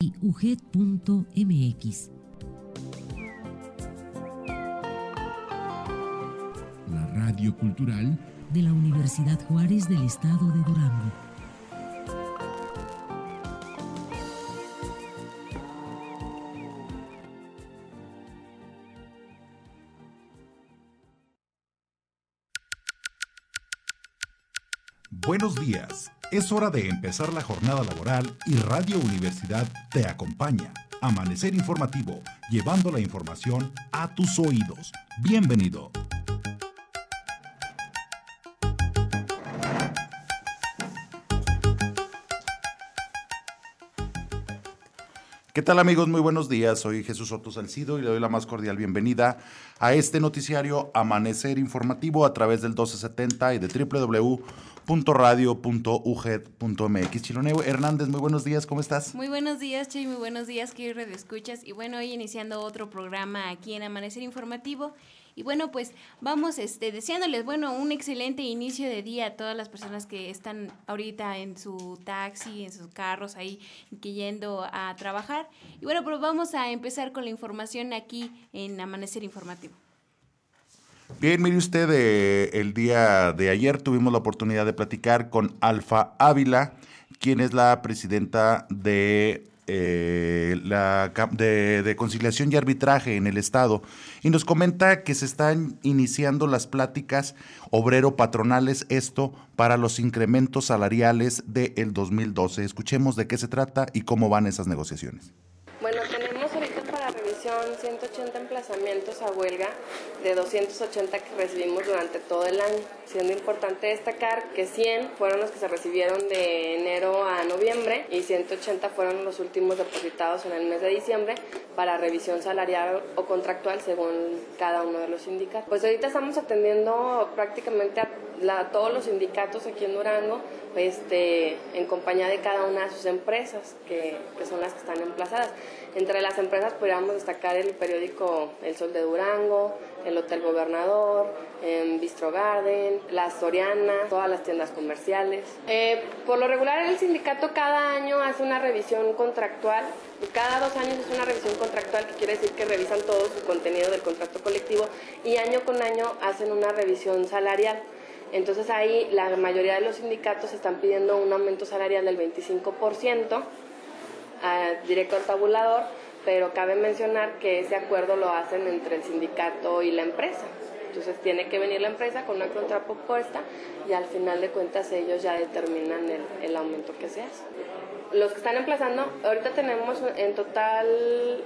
y UGED.mx. La radio cultural de la Universidad Juárez del Estado de Durango. Buenos días, es hora de empezar la jornada laboral y Radio Universidad te acompaña. Amanecer informativo, llevando la información a tus oídos. Bienvenido. ¿Qué tal, amigos? Muy buenos días. Soy Jesús Soto Salcido y le doy la más cordial bienvenida a este noticiario Amanecer Informativo a través del 1270 y de www.radio.uged.mx. Chiloneo Hernández, muy buenos días, ¿cómo estás? Muy buenos días, Che, muy buenos días, queridos radioescuchas. Y bueno, hoy iniciando otro programa aquí en Amanecer Informativo. Y bueno, pues vamos deseándoles, un excelente inicio de día a todas las personas que están ahorita en su taxi, en sus carros ahí, que yendo a trabajar. Y bueno, pues vamos a empezar con la información aquí en Amanecer Informativo. Bien, mire usted, el día de ayer tuvimos la oportunidad de platicar con Alfa Ávila, quien es la presidenta de conciliación y arbitraje en el Estado, y nos comenta que se están iniciando las pláticas obrero-patronales, esto para los incrementos salariales del 2012. Escuchemos de qué se trata y cómo van esas negociaciones. Bueno, tenemos ahorita para revisión 180 emplazamientos a huelga de 280 que recibimos durante todo el año, siendo importante destacar que 100 fueron los que se recibieron de enero a noviembre y 180 fueron los últimos depositados en el mes de diciembre para revisión salarial o contractual según cada uno de los sindicatos. Pues ahorita estamos atendiendo prácticamente a todos los sindicatos aquí en Durango, en compañía de cada una de sus empresas, que son las que están emplazadas. Entre las empresas podríamos destacar el periódico El Sol de Durango, el Hotel Gobernador, Bistro Garden, La Soriana, todas las tiendas comerciales. Por lo regular el sindicato cada año hace una revisión contractual. Cada 2 años es una revisión contractual, que quiere decir que revisan todo su contenido del contrato colectivo, y año con año hacen una revisión salarial. Entonces ahí la mayoría de los sindicatos están pidiendo un aumento salarial del 25%, directo al tabulador, pero cabe mencionar que ese acuerdo lo hacen entre el sindicato y la empresa. Entonces tiene que venir la empresa con una contrapropuesta y al final de cuentas ellos ya determinan el aumento que se hace. Los que están emplazando, ahorita tenemos en total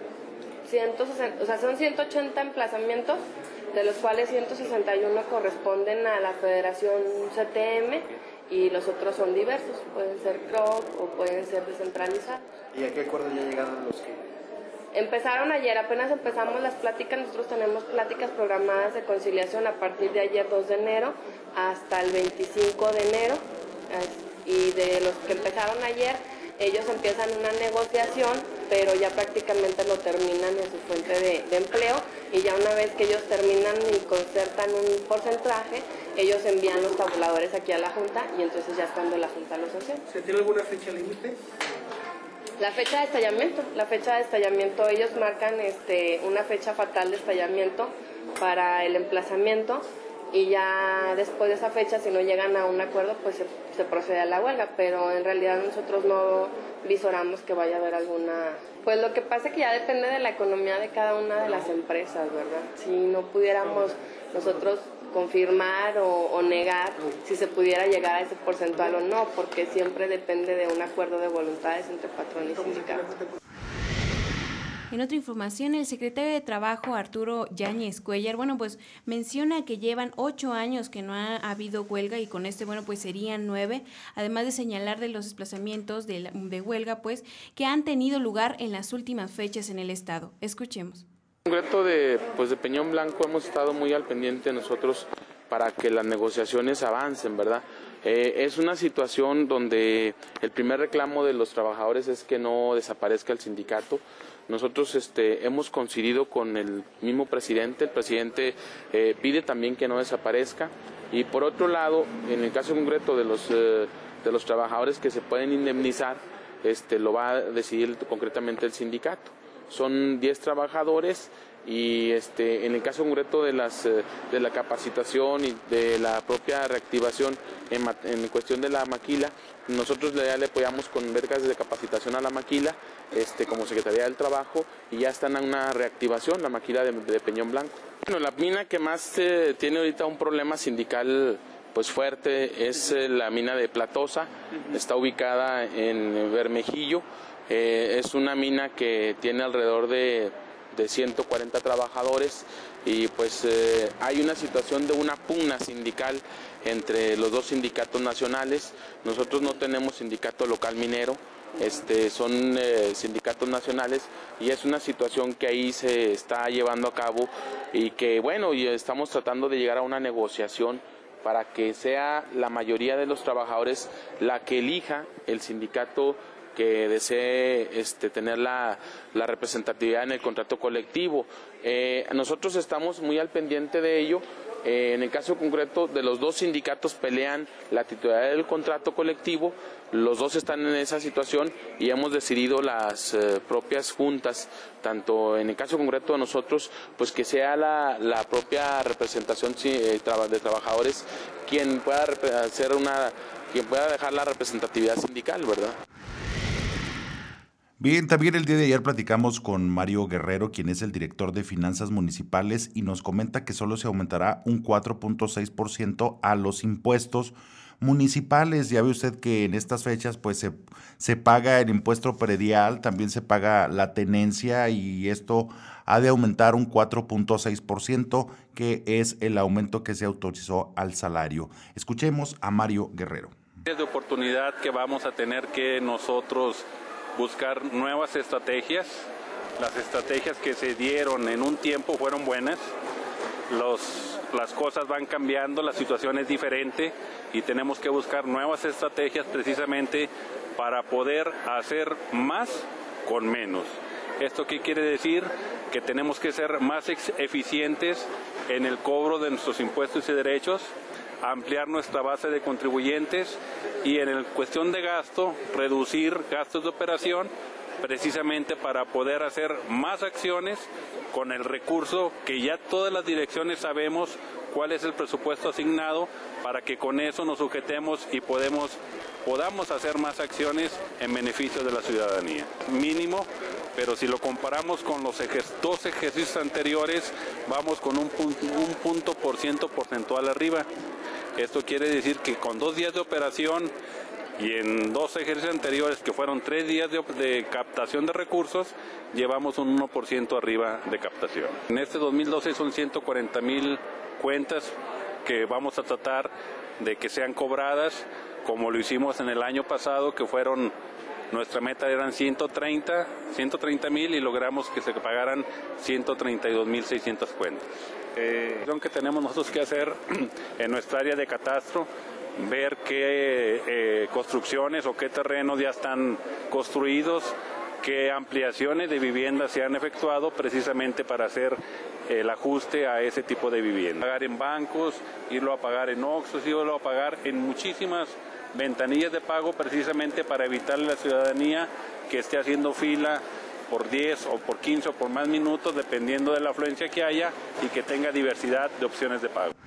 160, son 180 emplazamientos, de los cuales 161 corresponden a la Federación CTM y los otros son diversos, pueden ser CROC o pueden ser descentralizados. ¿Y a qué acuerdo ya llegaron los que...? Empezaron ayer, apenas empezamos las pláticas. Nosotros tenemos pláticas programadas de conciliación a partir de ayer 2 de enero hasta el 25 de enero, y de los que empezaron ayer, ellos empiezan una negociación, pero ya prácticamente lo terminan en su fuente de empleo, y ya una vez que ellos terminan y concertan un porcentaje, ellos envían los tabuladores aquí a la Junta, y entonces ya es cuando la Junta los hace. ¿Se tiene alguna fecha límite? La fecha de estallamiento, ellos marcan una fecha fatal de estallamiento para el emplazamiento, y ya después de esa fecha, si no llegan a un acuerdo, pues se procede a la huelga, pero en realidad nosotros no visoramos que vaya a haber alguna... Pues lo que pasa es que ya depende de la economía de cada una de las empresas, ¿verdad? Si no pudiéramos nosotros confirmar o negar si se pudiera llegar a ese porcentual o no, porque siempre depende de un acuerdo de voluntades entre patrón y sindicato. En otra información, el secretario de Trabajo, Arturo Yáñez Cuellar, menciona que llevan 8 años que no ha habido huelga, y con pues serían 9, además de señalar de los desplazamientos de huelga, que han tenido lugar en las últimas fechas en el Estado. Escuchemos. En concreto de Peñón Blanco hemos estado muy al pendiente nosotros para que las negociaciones avancen, ¿verdad? Es una situación donde el primer reclamo de los trabajadores es que no desaparezca el sindicato. Nosotros hemos coincidido con el mismo presidente. El presidente pide también que no desaparezca, y por otro lado, en el caso concreto de los trabajadores que se pueden indemnizar, lo va a decidir concretamente el sindicato. Son 10 trabajadores y en el caso concreto de la capacitación y de la propia reactivación en cuestión de la maquila, nosotros ya le apoyamos con becas de capacitación a la maquila como Secretaría del Trabajo, y ya están en una reactivación la maquila de Peñón Blanco. Bueno, la mina que más tiene ahorita un problema sindical pues fuerte es la mina de Platosa. Está ubicada en Bermejillo. Es una mina que tiene alrededor de 140 trabajadores, y pues hay una situación de una pugna sindical entre los dos sindicatos nacionales. Nosotros no tenemos sindicato local minero, son sindicatos nacionales, y es una situación que ahí se está llevando a cabo, y que bueno, y estamos tratando de llegar a una negociación para que sea la mayoría de los trabajadores la que elija el sindicato que desee tener la representatividad en el contrato colectivo. Nosotros estamos muy al pendiente de ello. En el caso concreto de los dos sindicatos pelean la titularidad del contrato colectivo, los dos están en esa situación y hemos decidido las propias juntas, tanto en el caso concreto de nosotros, pues que sea la propia representación de trabajadores quien pueda dejar la representatividad sindical, ¿verdad? Bien, también el día de ayer platicamos con Mario Guerrero, quien es el director de Finanzas Municipales, y nos comenta que solo se aumentará un 4.6% a los impuestos municipales. Ya ve usted que en estas fechas pues se paga el impuesto predial, también se paga la tenencia, y esto ha de aumentar un 4.6%, que es el aumento que se autorizó al salario. Escuchemos a Mario Guerrero. Es de oportunidad que vamos a tener que nosotros buscar nuevas estrategias. Las estrategias que se dieron en un tiempo fueron buenas. Las cosas van cambiando, la situación es diferente y tenemos que buscar nuevas estrategias precisamente para poder hacer más con menos. ¿Esto qué quiere decir? Que tenemos que ser más eficientes en el cobro de nuestros impuestos y derechos, ampliar nuestra base de contribuyentes y en cuestión de gasto, reducir gastos de operación, precisamente para poder hacer más acciones con el recurso que ya todas las direcciones sabemos cuál es el presupuesto asignado, para que con eso nos sujetemos y podamos hacer más acciones en beneficio de la ciudadanía. Mínimo, pero si lo comparamos con los dos ejercicios anteriores, vamos con un punto porcentual arriba. Esto quiere decir que con 2 días de operación y en 2 ejercicios anteriores, que fueron 3 días de captación de recursos, llevamos un 1% arriba de captación. En este 2012 son 140,000 cuentas que vamos a tratar de que sean cobradas, como lo hicimos en el año pasado, que fueron, nuestra meta eran 130,000 y logramos que se pagaran 132,600 cuentas. Lo que tenemos nosotros que hacer en nuestra área de catastro, ver qué construcciones o qué terrenos ya están construidos, qué ampliaciones de viviendas se han efectuado precisamente para hacer el ajuste a ese tipo de vivienda. Pagar en bancos, irlo a pagar en Oxxos, irlo a pagar en muchísimas ventanillas de pago, precisamente para evitarle a la ciudadanía que esté haciendo fila por 10 o por 15 o por más minutos, dependiendo de la afluencia que haya, y que tenga diversidad de opciones de pago.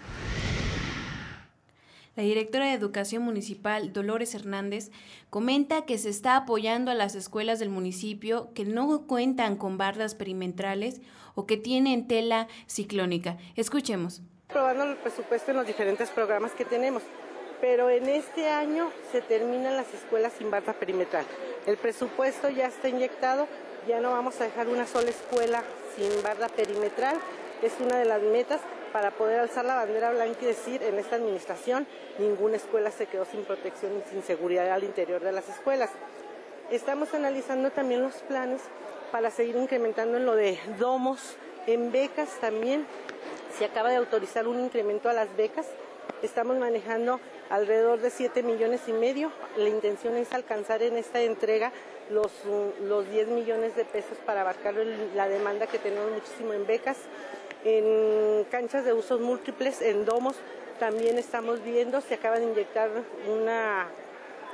La directora de Educación Municipal, Dolores Hernández, comenta que se está apoyando a las escuelas del municipio que no cuentan con bardas perimetrales o que tienen tela ciclónica. Escuchemos. Aprobando el presupuesto en los diferentes programas que tenemos, pero en este año se terminan las escuelas sin barda perimetral. El presupuesto ya está inyectado, ya no vamos a dejar una sola escuela sin barda perimetral. Es una de las metas para poder alzar la bandera blanca y decir, en esta administración ninguna escuela se quedó sin protección y sin seguridad al interior de las escuelas. Estamos analizando también los planes para seguir incrementando en lo de domos, en becas también. Se acaba de autorizar un incremento a las becas. Estamos manejando alrededor de 7,5 millones. La intención es alcanzar en esta entrega los 10 millones de pesos para abarcar la demanda que tenemos muchísimo en becas. En canchas de usos múltiples, en domos, también estamos viendo, se acaba de inyectar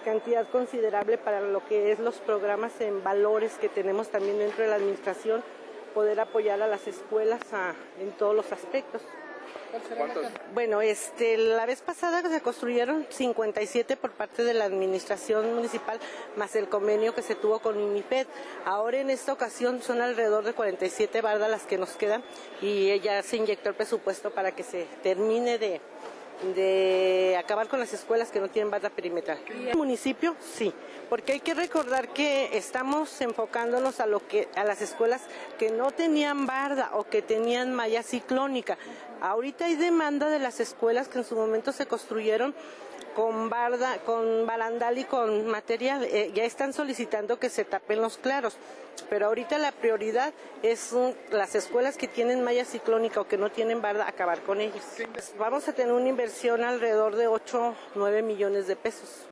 cantidad considerable para lo que es los programas en valores que tenemos también dentro de la administración, poder apoyar a las escuelas en todos los aspectos. Bueno, la vez pasada se construyeron 57 por parte de la administración municipal, más el convenio que se tuvo con UNIFED. Ahora en esta ocasión son alrededor de 47 bardas las que nos quedan y ya se inyectó el presupuesto para que se termine de acabar con las escuelas que no tienen barda perimetral. ¿El municipio? Sí, porque hay que recordar que estamos enfocándonos a las escuelas que no tenían barda o que tenían malla ciclónica. Ahorita hay demanda de las escuelas que en su momento se construyeron con barda, con barandal y con material. Ya están solicitando que se tapen los claros, pero ahorita la prioridad es las escuelas que tienen malla ciclónica o que no tienen barda, acabar con ellas. Vamos a tener una inversión alrededor de 8-9 millones de pesos.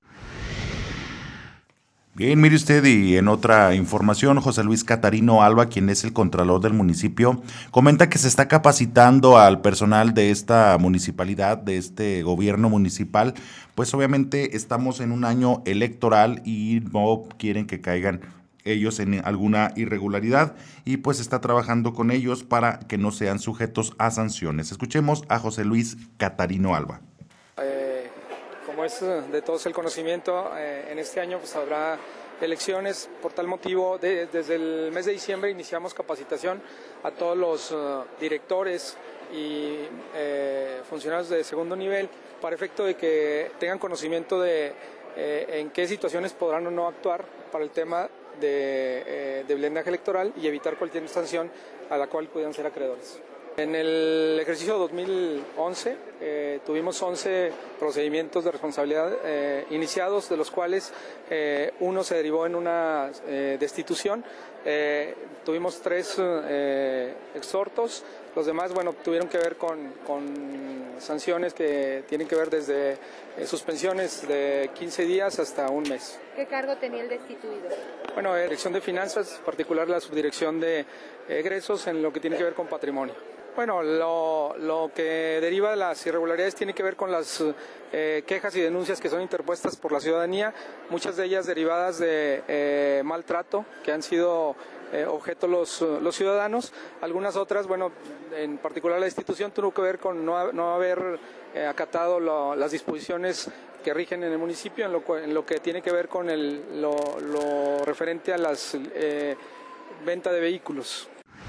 Bien, mire usted, y en otra información, José Luis Catarino Alba, quien es el contralor del municipio, comenta que se está capacitando al personal de esta municipalidad, de este gobierno municipal, pues obviamente estamos en un año electoral y no quieren que caigan ellos en alguna irregularidad y pues está trabajando con ellos para que no sean sujetos a sanciones. Escuchemos a José Luis Catarino Alba. Como es de todos el conocimiento, en este año pues habrá elecciones. Por tal motivo, desde el mes de diciembre iniciamos capacitación a todos los directores y funcionarios de segundo nivel para efecto de que tengan conocimiento de en qué situaciones podrán o no actuar para el tema de blindaje electoral y evitar cualquier sanción a la cual pudieran ser acreedores. En el ejercicio 2011 tuvimos 11 procedimientos de responsabilidad iniciados, de los cuales uno se derivó en una destitución. Tuvimos 3 exhortos, los demás tuvieron que ver con sanciones que tienen que ver desde suspensiones de 15 días hasta un mes. ¿Qué cargo tenía el destituido? Dirección de Finanzas, en particular la subdirección de egresos en lo que tiene que ver con patrimonio. Lo que deriva de las irregularidades tiene que ver con las quejas y denuncias que son interpuestas por la ciudadanía, muchas de ellas derivadas de maltrato que han sido objeto los ciudadanos. Algunas otras, en particular la institución tuvo que ver con no haber acatado las disposiciones que rigen en el municipio en lo que tiene que ver con lo referente a las venta de vehículos.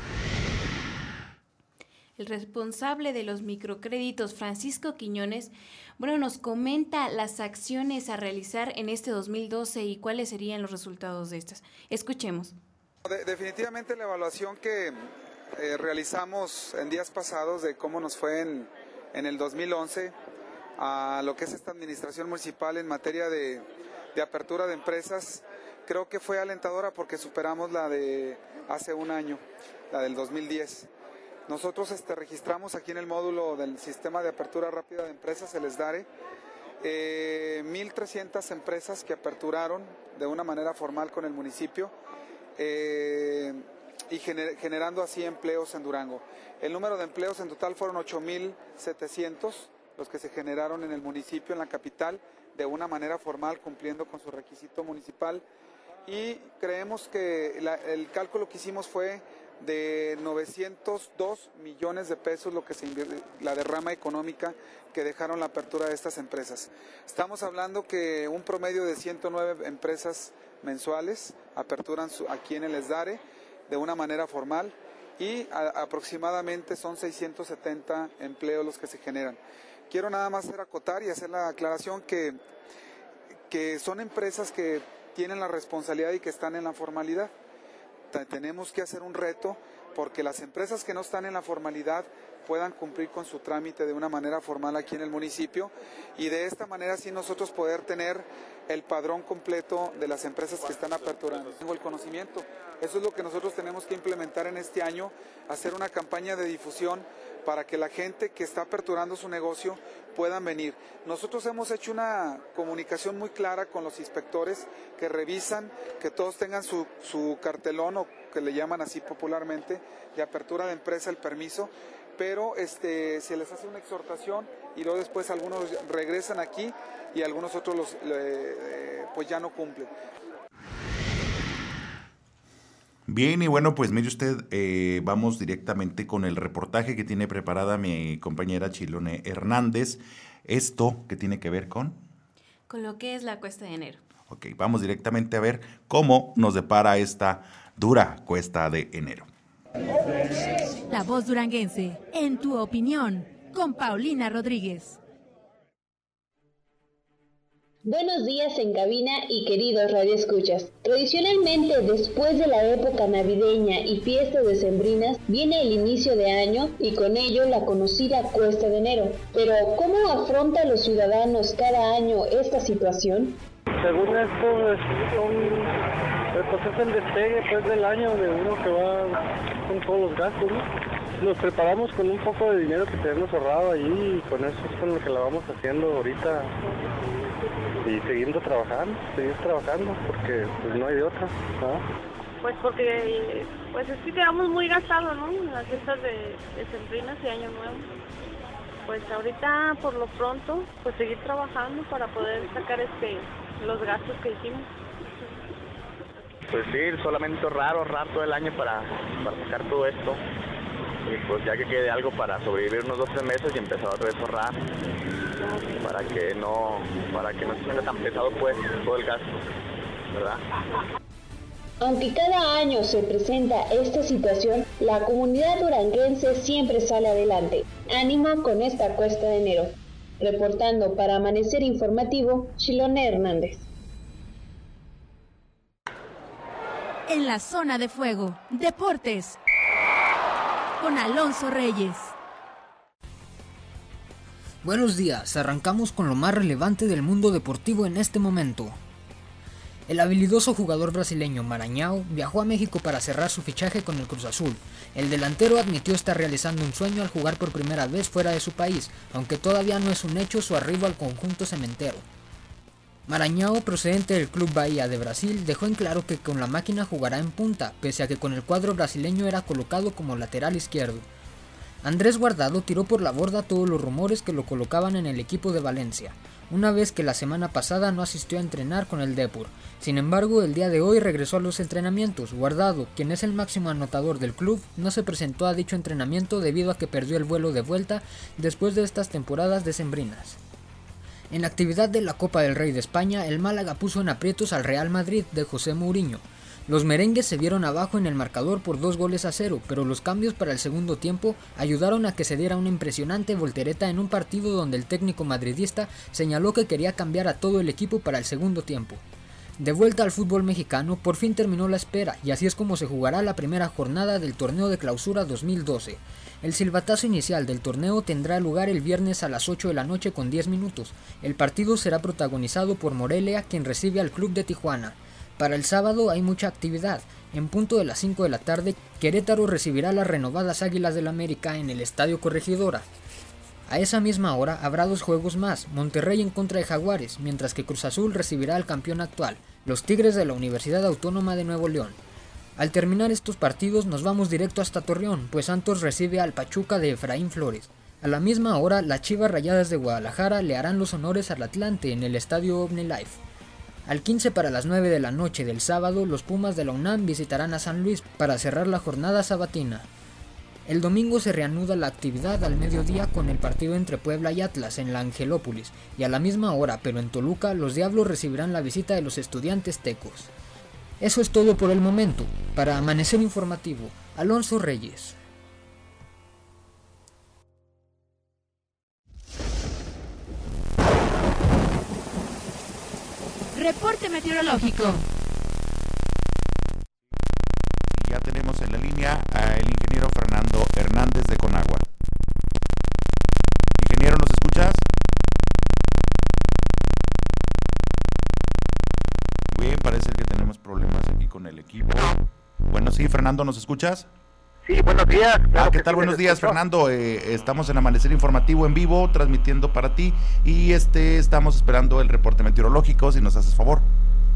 El responsable de los microcréditos, Francisco Quiñones, nos comenta las acciones a realizar en este 2012 y cuáles serían los resultados de estas. Escuchemos. Definitivamente la evaluación que realizamos en días pasados de cómo nos fue en el 2011 a lo que es esta administración municipal en materia de apertura de empresas, creo que fue alentadora porque superamos la de hace un año, la del 2010. Nosotros registramos aquí en el módulo del sistema de apertura rápida de empresas, el SDARE, 1,300 empresas que aperturaron de una manera formal con el municipio y generando así empleos en Durango. El número de empleos en total fueron 8,700 los que se generaron en el municipio, en la capital, de una manera formal, cumpliendo con su requisito municipal. Y creemos que el cálculo que hicimos fue de 902 millones de pesos la derrama económica que dejaron la apertura de estas empresas. Estamos hablando que un promedio de 109 empresas mensuales aperturan aquí en el SDARE de una manera formal y aproximadamente son 670 empleos los que se generan. Quiero nada más acotar y hacer la aclaración que son empresas que tienen la responsabilidad y que están en la formalidad. Tenemos que hacer un reto porque las empresas que no están en la formalidad puedan cumplir con su trámite de una manera formal aquí en el municipio y de esta manera sí nosotros poder tener el padrón completo de las empresas que están aperturando. Tengo el conocimiento, eso es lo que nosotros tenemos que implementar en este año, hacer una campaña de difusión para que la gente que está aperturando su negocio puedan venir. Nosotros hemos hecho una comunicación muy clara con los inspectores que revisan que todos tengan su cartelón o que le llaman así popularmente de apertura de empresa, el permiso, pero se les hace una exhortación y luego después algunos regresan aquí y algunos otros pues ya no cumplen. Bien, y bueno, pues mire usted, vamos directamente con el reportaje que tiene preparada mi compañera Chilone Hernández. Esto que tiene que ver con lo que es la cuesta de enero. Ok, vamos directamente a ver cómo nos depara esta dura cuesta de enero. La Voz Duranguense, en tu opinión, con Paulina Rodríguez. Buenos días en cabina y queridos radioescuchas. Tradicionalmente, después de la época navideña y fiestas decembrinas, viene el inicio de año y con ello la conocida cuesta de enero. Pero, ¿cómo afrontan los ciudadanos cada año esta situación? Según esto, es el despegue pues, del año de uno que va con todos los gastos, ¿no? Nos preparamos con un poco de dinero que tenemos ahorrado allí y con eso es con lo que la vamos haciendo ahorita. Y seguir trabajando porque pues no hay de otra, ¿no? Pues porque pues es que quedamos muy gastados, ¿no? En las fiestas de decembrinas y Año Nuevo. Pues ahorita por lo pronto pues seguir trabajando para poder sacar los gastos que hicimos. Pues sí, solamente ahorrar todo el año para sacar todo esto. Y pues ya que quede algo para sobrevivir unos 2-3 meses y empezar otra vez a ahorrar para que no se sienta tan pesado pues todo el gasto, ¿verdad? Aunque cada año se presenta esta situación, la comunidad duranguense siempre sale adelante. Ánimo con esta cuesta de enero. Reportando para Amanecer Informativo, Chilone Hernández. En la zona de fuego, deportes, con Alonso Reyes. Buenos días, arrancamos con lo más relevante del mundo deportivo en este momento. El habilidoso jugador brasileño Maranhão viajó a México para cerrar su fichaje con el Cruz Azul. El delantero admitió estar realizando un sueño al jugar por primera vez fuera de su país, aunque todavía no es un hecho su arribo al conjunto cementero. Maranhão, procedente del Club Bahía de Brasil, dejó en claro que con la máquina jugará en punta, pese a que con el cuadro brasileño era colocado como lateral izquierdo. Andrés Guardado tiró por la borda todos los rumores que lo colocaban en el equipo de Valencia, una vez que la semana pasada no asistió a entrenar con el Depor. Sin embargo, el día de hoy regresó a los entrenamientos. Guardado, quien es el máximo anotador del club, no se presentó a dicho entrenamiento debido a que perdió el vuelo de vuelta después de estas temporadas decembrinas. En la actividad de la Copa del Rey de España, el Málaga puso en aprietos al Real Madrid de José Mourinho. Los merengues se vieron abajo en el marcador por 2-0, pero los cambios para el segundo tiempo ayudaron a que se diera una impresionante voltereta en un partido donde el técnico madridista señaló que quería cambiar a todo el equipo para el segundo tiempo. De vuelta al fútbol mexicano, por fin terminó la espera y así es como se jugará la primera jornada del torneo de clausura 2012. El silbatazo inicial del torneo tendrá lugar el viernes a las 8 de la noche con 10 minutos. El partido será protagonizado por Morelia, quien recibe al Club de Tijuana. Para el sábado hay mucha actividad. En punto de las 5 de la tarde, Querétaro recibirá las renovadas Águilas del América en el Estadio Corregidora. A esa misma hora habrá 2 juegos más, Monterrey en contra de Jaguares, mientras que Cruz Azul recibirá al campeón actual, los Tigres de la Universidad Autónoma de Nuevo León. Al terminar estos partidos nos vamos directo hasta Torreón, pues Santos recibe al Pachuca de Efraín Flores. A la misma hora, las Chivas Rayadas de Guadalajara le harán los honores al Atlante en el Estadio OmniLife. Al 15 para las 9 de la noche del sábado, los Pumas de la UNAM visitarán a San Luis para cerrar la jornada sabatina. El domingo se reanuda la actividad al mediodía con el partido entre Puebla y Atlas en la Angelópolis, y a la misma hora, pero en Toluca, los Diablos recibirán la visita de los Estudiantes Tecos. Eso es todo por el momento. Para Amanecer Informativo, Alonso Reyes. Reporte meteorológico. Y ya tenemos en la línea al ingeniero Fernando Hernández de Conagua. Ingeniero, ¿nos escuchas? Bien, parece que tenemos problemas aquí con el equipo. Bueno, sí, Fernando, ¿nos escuchas? Sí, buenos días. Claro ¿qué tal? Buenos días, Fernando. Estamos en Amanecer Informativo en vivo, transmitiendo para ti y estamos esperando el reporte meteorológico, si nos haces favor.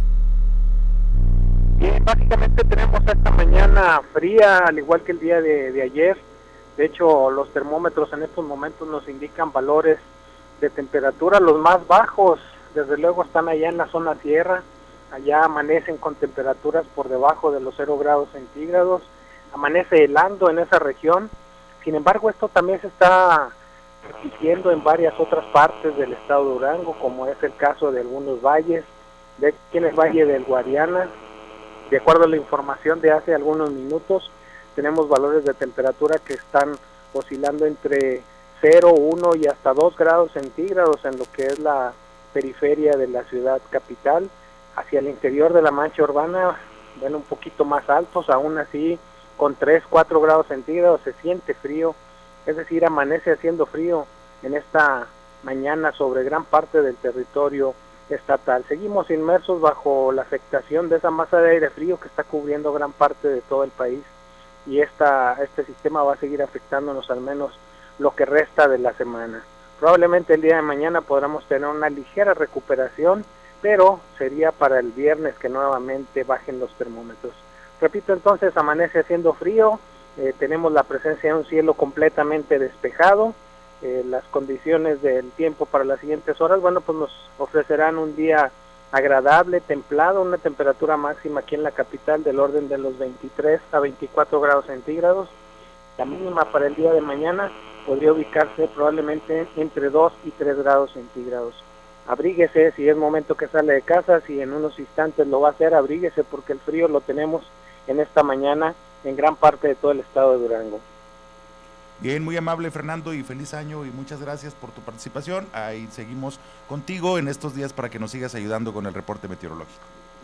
Bien, básicamente tenemos esta mañana fría, al igual que el día de ayer. De hecho, los termómetros en estos momentos nos indican valores de temperatura los más bajos desde luego están allá en la zona sierra, allá amanecen con temperaturas por debajo de los 0 grados centígrados, amanece helando en esa región. Sin embargo, esto también se está repitiendo en varias otras partes del estado de Durango, como es el caso de algunos valles, de aquí en el Valle del Guadiana. De acuerdo a la información de hace algunos minutos, tenemos valores de temperatura que están oscilando entre 0, 1 y hasta 2 grados centígrados en lo que es la periferia de la ciudad capital. Hacia el interior de la mancha urbana, bueno, un poquito más altos, aún así con 3, 4 grados centígrados se siente frío, es decir, amanece haciendo frío en esta mañana sobre gran parte del territorio estatal. Seguimos inmersos bajo la afectación de esa masa de aire frío que está cubriendo gran parte de todo el país, y este sistema va a seguir afectándonos al menos lo que resta de la semana. Probablemente el día de mañana podamos tener una ligera recuperación, pero sería para el viernes que nuevamente bajen los termómetros. Repito, entonces amanece haciendo frío, tenemos la presencia de un cielo completamente despejado, las condiciones del tiempo para las siguientes horas, bueno, pues nos ofrecerán un día agradable, templado, una temperatura máxima aquí en la capital del orden de los 23 a 24 grados centígrados. La mínima para el día de mañana podría ubicarse probablemente entre 2 y 3 grados centígrados. Abríguese si es momento que sale de casa, si en unos instantes lo va a hacer, abríguese porque el frío lo tenemos en esta mañana en gran parte de todo el estado de Durango. Bien, muy amable Fernando y feliz año y muchas gracias por tu participación. Ahí seguimos contigo en estos días para que nos sigas ayudando con el reporte meteorológico.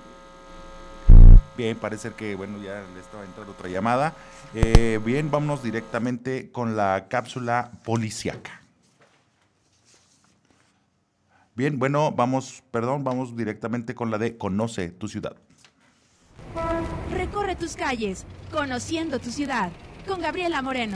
Bien, parece que bueno, ya le estaba entrando otra llamada. Bien, vámonos directamente con la cápsula policíaca. Bien, bueno, vamos directamente con la de Conoce tu ciudad. Recorre tus calles, conociendo tu ciudad, con Gabriela Moreno.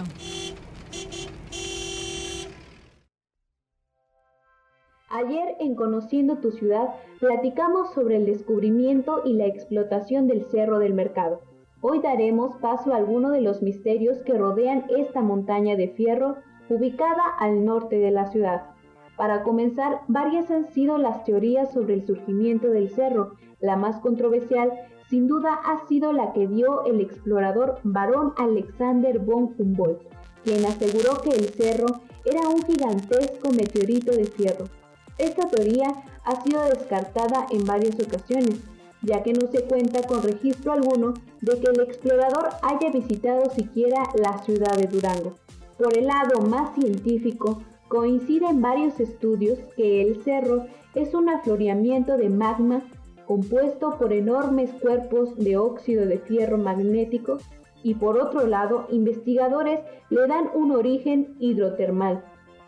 Ayer en Conociendo tu ciudad platicamos sobre el descubrimiento y la explotación del Cerro del Mercado. Hoy daremos paso a algunos de los misterios que rodean esta montaña de fierro ubicada al norte de la ciudad. Para comenzar, varias han sido las teorías sobre el surgimiento del cerro. La más controversial, sin duda, ha sido la que dio el explorador Barón Alexander von Humboldt, quien aseguró que el cerro era un gigantesco meteorito de fierro. Esta teoría ha sido descartada en varias ocasiones, ya que no se cuenta con registro alguno de que el explorador haya visitado siquiera la ciudad de Durango. Por el lado más científico, coincide en varios estudios que el cerro es un afloramiento de magma compuesto por enormes cuerpos de óxido de fierro magnético, y por otro lado, investigadores le dan un origen hidrotermal.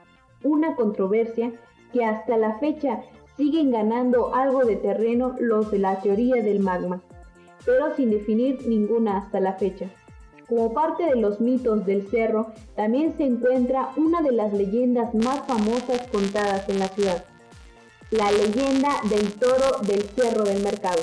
Una controversia que hasta la fecha siguen ganando algo de terreno los de la teoría del magma, pero sin definir ninguna hasta la fecha. Como parte de los mitos del cerro, también se encuentra una de las leyendas más famosas contadas en la ciudad, la leyenda del toro del Cerro del Mercado,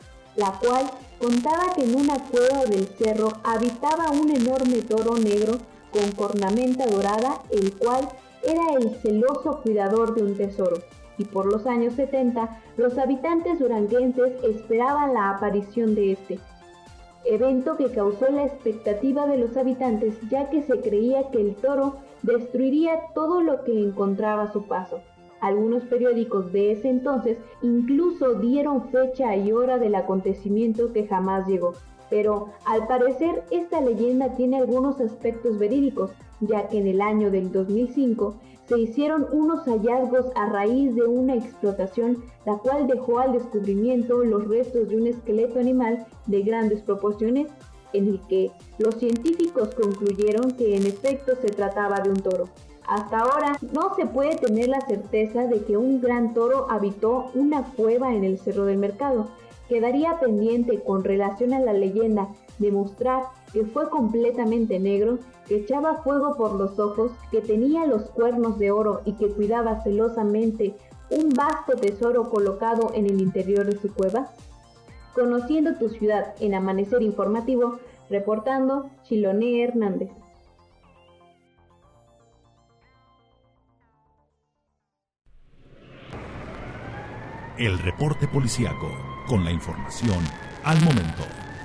la cual contaba que en una cueva del cerro habitaba un enorme toro negro con cornamenta dorada, el cual era el celoso cuidador de un tesoro, y por los años 70 los habitantes duranguenses esperaban la aparición de este evento, que causó la expectativa de los habitantes, ya que se creía que el toro destruiría todo lo que encontraba a su paso. Algunos periódicos de ese entonces incluso dieron fecha y hora del acontecimiento, que jamás llegó. Pero al parecer esta leyenda tiene algunos aspectos verídicos, ya que en el año del 2005 se hicieron unos hallazgos a raíz de una explotación, la cual dejó al descubrimiento los restos de un esqueleto animal de grandes proporciones, en el que los científicos concluyeron que en efecto se trataba de un toro. Hasta ahora no se puede tener la certeza de que un gran toro habitó una cueva en el Cerro del Mercado. Quedaría pendiente, con relación a la leyenda, demostrar que fue completamente negro, que echaba fuego por los ojos, que tenía los cuernos de oro y que cuidaba celosamente un vasto tesoro colocado en el interior de su cueva. Conociendo tu ciudad en Amanecer Informativo, reportando Chiloné Hernández. El reporte policíaco, con la información al momento.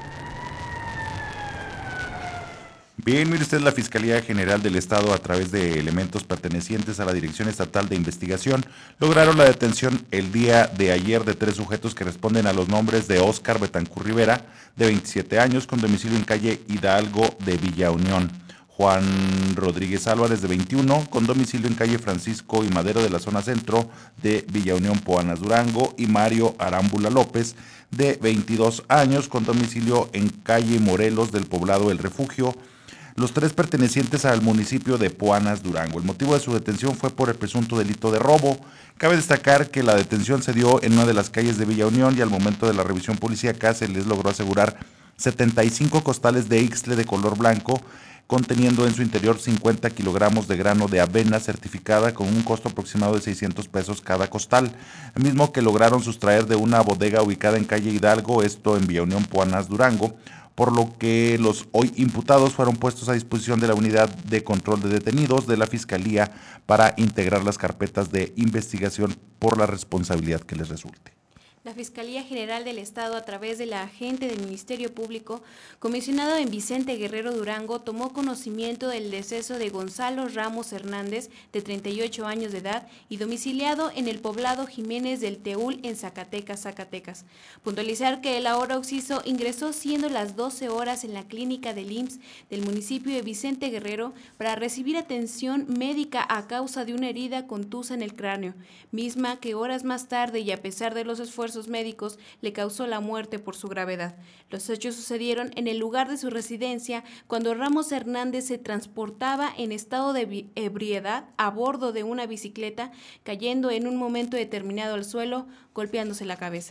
Bien, mire usted, la Fiscalía General del Estado, a través de elementos pertenecientes a la Dirección Estatal de Investigación, lograron la detención el día de ayer de 3 sujetos que responden a los nombres de Óscar Betancur Rivera, de 27 años, con domicilio en calle Hidalgo de Villa Unión; Juan Rodríguez Álvarez, de 21, con domicilio en calle Francisco y Madero de la zona centro de Villa Unión, Poanas, Durango; y Mario Arámbula López, de 22 años, con domicilio en calle Morelos del poblado El Refugio, los 3 pertenecientes al municipio de Poanas, Durango. El motivo de su detención fue por el presunto delito de robo. Cabe destacar que la detención se dio en una de las calles de Villa Unión y al momento de la revisión policíaca se les logró asegurar 75 costales de ixtle de color blanco, conteniendo en su interior 50 kilogramos de grano de avena certificada con un costo aproximado de 600 pesos cada costal, el mismo que lograron sustraer de una bodega ubicada en calle Hidalgo, esto en Villa Unión, Poanas, Durango, por lo que los hoy imputados fueron puestos a disposición de la Unidad de Control de Detenidos de la Fiscalía para integrar las carpetas de investigación por la responsabilidad que les resulte. La Fiscalía General del Estado, a través de la agente del Ministerio Público, comisionado en Vicente Guerrero Durango, tomó conocimiento del deceso de Gonzalo Ramos Hernández, de 38 años de edad y domiciliado en el poblado Jiménez del Teúl, en Zacatecas, Zacatecas. Puntualizar que el ahora occiso ingresó siendo las 12 horas en la clínica del IMSS del municipio de Vicente Guerrero para recibir atención médica a causa de una herida contusa en el cráneo, misma que horas más tarde y a pesar de los esfuerzos médicos le causó la muerte por su gravedad. Los hechos sucedieron en el lugar de su residencia cuando Ramos Hernández se transportaba en estado de ebriedad a bordo de una bicicleta, cayendo en un momento determinado al suelo, golpeándose la cabeza.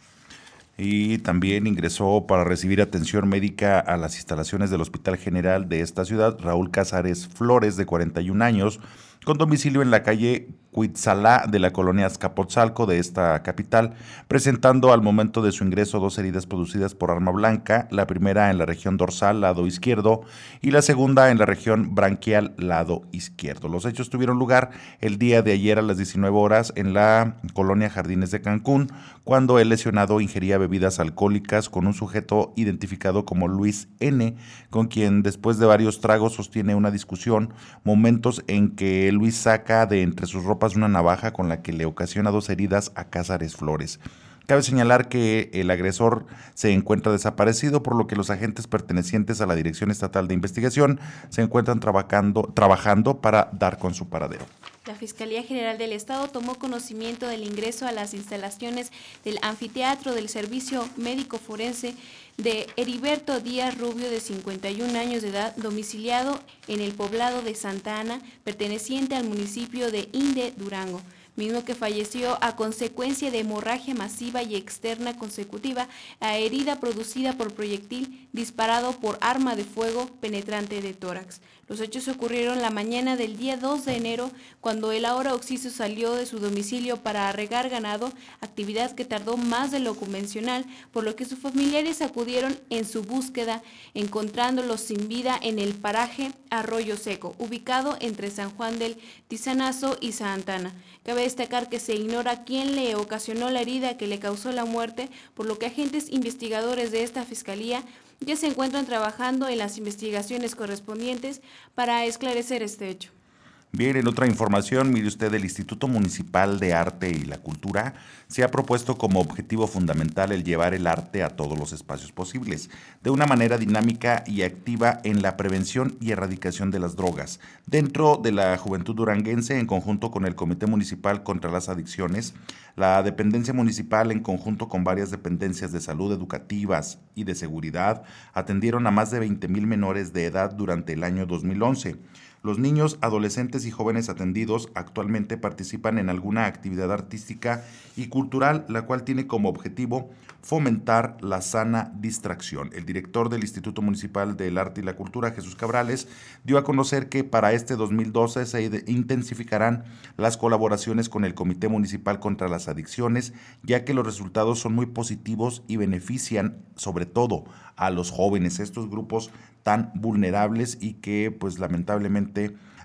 Y también ingresó para recibir atención médica a las instalaciones del Hospital General de esta ciudad Raúl Casares Flores, de 41 años, con domicilio en la calle Cuitzalá de la colonia Azcapotzalco de esta capital, presentando al momento de su ingreso 2 heridas producidas por arma blanca, la primera en la región dorsal, lado izquierdo, y la segunda en la región branquial, lado izquierdo. Los hechos tuvieron lugar el día de ayer a las 19 horas en la colonia Jardines de Cancún, cuando el lesionado ingería bebidas alcohólicas con un sujeto identificado como Luis N., con quien después de varios tragos sostiene una discusión, momentos en que Luis saca de entre sus ropas una navaja con la que le ocasiona 2 heridas a Casares Flores. Cabe señalar que el agresor se encuentra desaparecido, por lo que los agentes pertenecientes a la Dirección Estatal de Investigación se encuentran trabajando para dar con su paradero. La Fiscalía General del Estado tomó conocimiento del ingreso a las instalaciones del anfiteatro del Servicio Médico Forense de Heriberto Díaz Rubio, de 51 años de edad, domiciliado en el poblado de Santa Ana, perteneciente al municipio de Inde, Durango, mismo que falleció a consecuencia de hemorragia masiva y externa consecutiva a herida producida por proyectil disparado por arma de fuego penetrante de tórax. Los hechos ocurrieron la mañana del día 2 de enero, cuando el ahora occiso salió de su domicilio para arregar ganado, actividad que tardó más de lo convencional, por lo que sus familiares acudieron en su búsqueda, encontrándolo sin vida en el paraje Arroyo Seco, ubicado entre San Juan del Tizanazo y Santa Ana. Cabe destacar que se ignora quién le ocasionó la herida que le causó la muerte, por lo que agentes investigadores de esta fiscalía ya se encuentran trabajando en las investigaciones correspondientes para esclarecer este hecho. Bien, en otra información, mire usted, el Instituto Municipal de Arte y la Cultura se ha propuesto como objetivo fundamental el llevar el arte a todos los espacios posibles, de una manera dinámica y activa en la prevención y erradicación de las drogas. Dentro de la juventud duranguense, en conjunto con el Comité Municipal contra las Adicciones, la dependencia municipal, en conjunto con varias dependencias de salud, educativas y de seguridad, atendieron a más de 20,000 menores de edad durante el año 2011. Los niños, adolescentes y jóvenes atendidos actualmente participan en alguna actividad artística y cultural, la cual tiene como objetivo fomentar la sana distracción. El director del Instituto Municipal del Arte y la Cultura, Jesús Cabrales, dio a conocer que para este 2012 se intensificarán las colaboraciones con el Comité Municipal contra las Adicciones, ya que los resultados son muy positivos y benefician sobre todo a los jóvenes, estos grupos tan vulnerables y que pues lamentablemente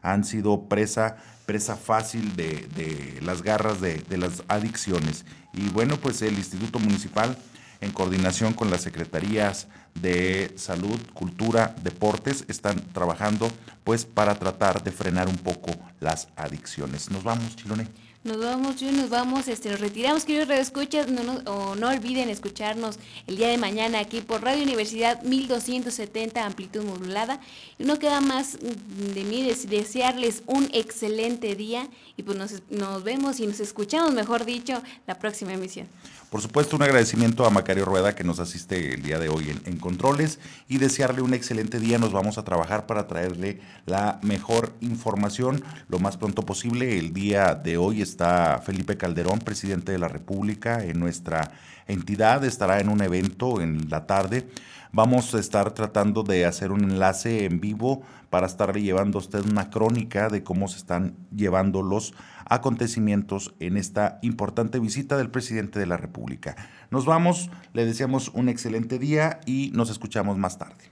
han sido presa fácil de las garras de las adicciones. Y bueno, pues el Instituto Municipal, en coordinación con las Secretarías de Salud, Cultura, Deportes, están trabajando pues para tratar de frenar un poco las adicciones. Nos vamos, Chilone. Nos vamos, nos retiramos, queridos radioescuchas, no olviden escucharnos el día de mañana aquí por Radio Universidad 1270 amplitud modulada. Y no queda más de mí desearles un excelente día y pues nos vemos y nos escuchamos, mejor dicho, la próxima emisión. Por supuesto, un agradecimiento a Macario Rueda, que nos asiste el día de hoy en controles, y desearle un excelente día. Nos vamos a trabajar para traerle la mejor información lo más pronto posible. El día de hoy está Felipe Calderón, presidente de la República, en nuestra entidad. Estará en un evento en la tarde. Vamos a estar tratando de hacer un enlace en vivo para estarle llevando a usted una crónica de cómo se están llevando los acontecimientos en esta importante visita del presidente de la República. Nos vamos, le deseamos un excelente día y nos escuchamos más tarde.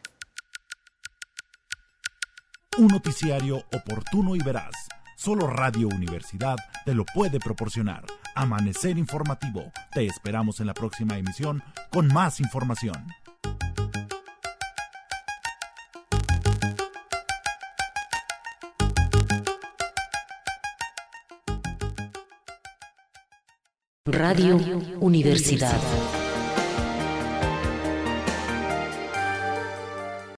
Un noticiario oportuno y veraz. Solo Radio Universidad te lo puede proporcionar. Amanecer informativo. Te esperamos en la próxima emisión con más información. Radio Universidad.